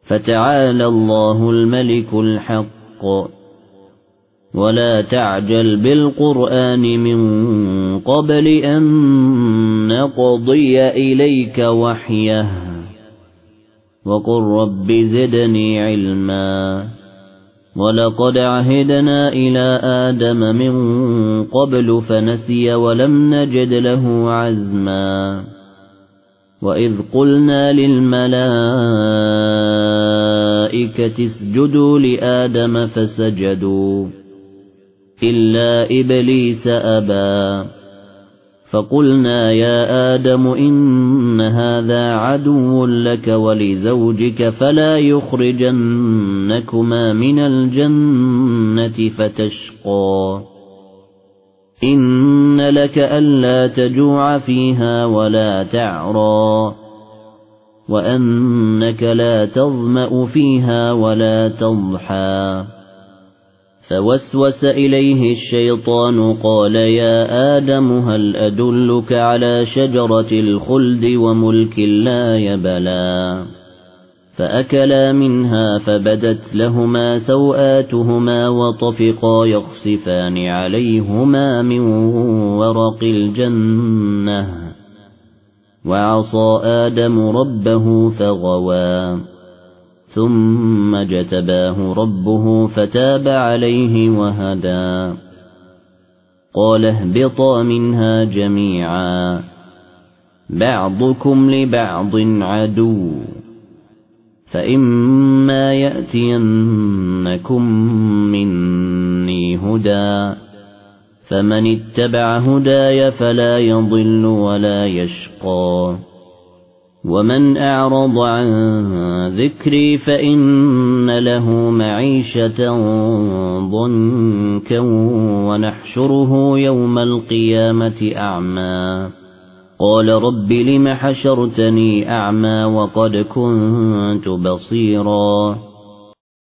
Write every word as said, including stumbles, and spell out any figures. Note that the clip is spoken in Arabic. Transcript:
فتعالى الله الملك الحق ولا تعجل بالقرآن من قبل أن نقضي إليك وحيه وقل رب زدني علما ولقد عهدنا إلى آدم من قبل فنسي ولم نجد له عزما وإذ قلنا للملائكة اسجدوا لآدم فسجدوا إلا إبليس أبى فقلنا يا آدم إن هذا عدو لك ولزوجك فلا يخرجنكما من الجنة فتشقى إن لك ألا تجوع فيها ولا تعرى وأنك لا تظمأ فيها ولا تضحى فوسوس إليه الشيطان قال يا آدم هل أدلك على شجرة الخلد وملك لا يبلى فأكلا منها فبدت لهما سوآتهما وطفقا يخصفان عليهما من ورق الجنة وعصى آدم ربه فغوى ثم اجتباه ربه فتاب عليه وهدى قال اهبطا منها جميعا بعضكم لبعض عدو فإما يأتينكم مني هدى فمن اتبع هداي فلا يضل ولا يشقى ومن أعرض عن ذكري فإن له معيشة ضنكا ونحشره يوم القيامة أعمى قال رب لم حشرتني أعمى وقد كنت بصيرا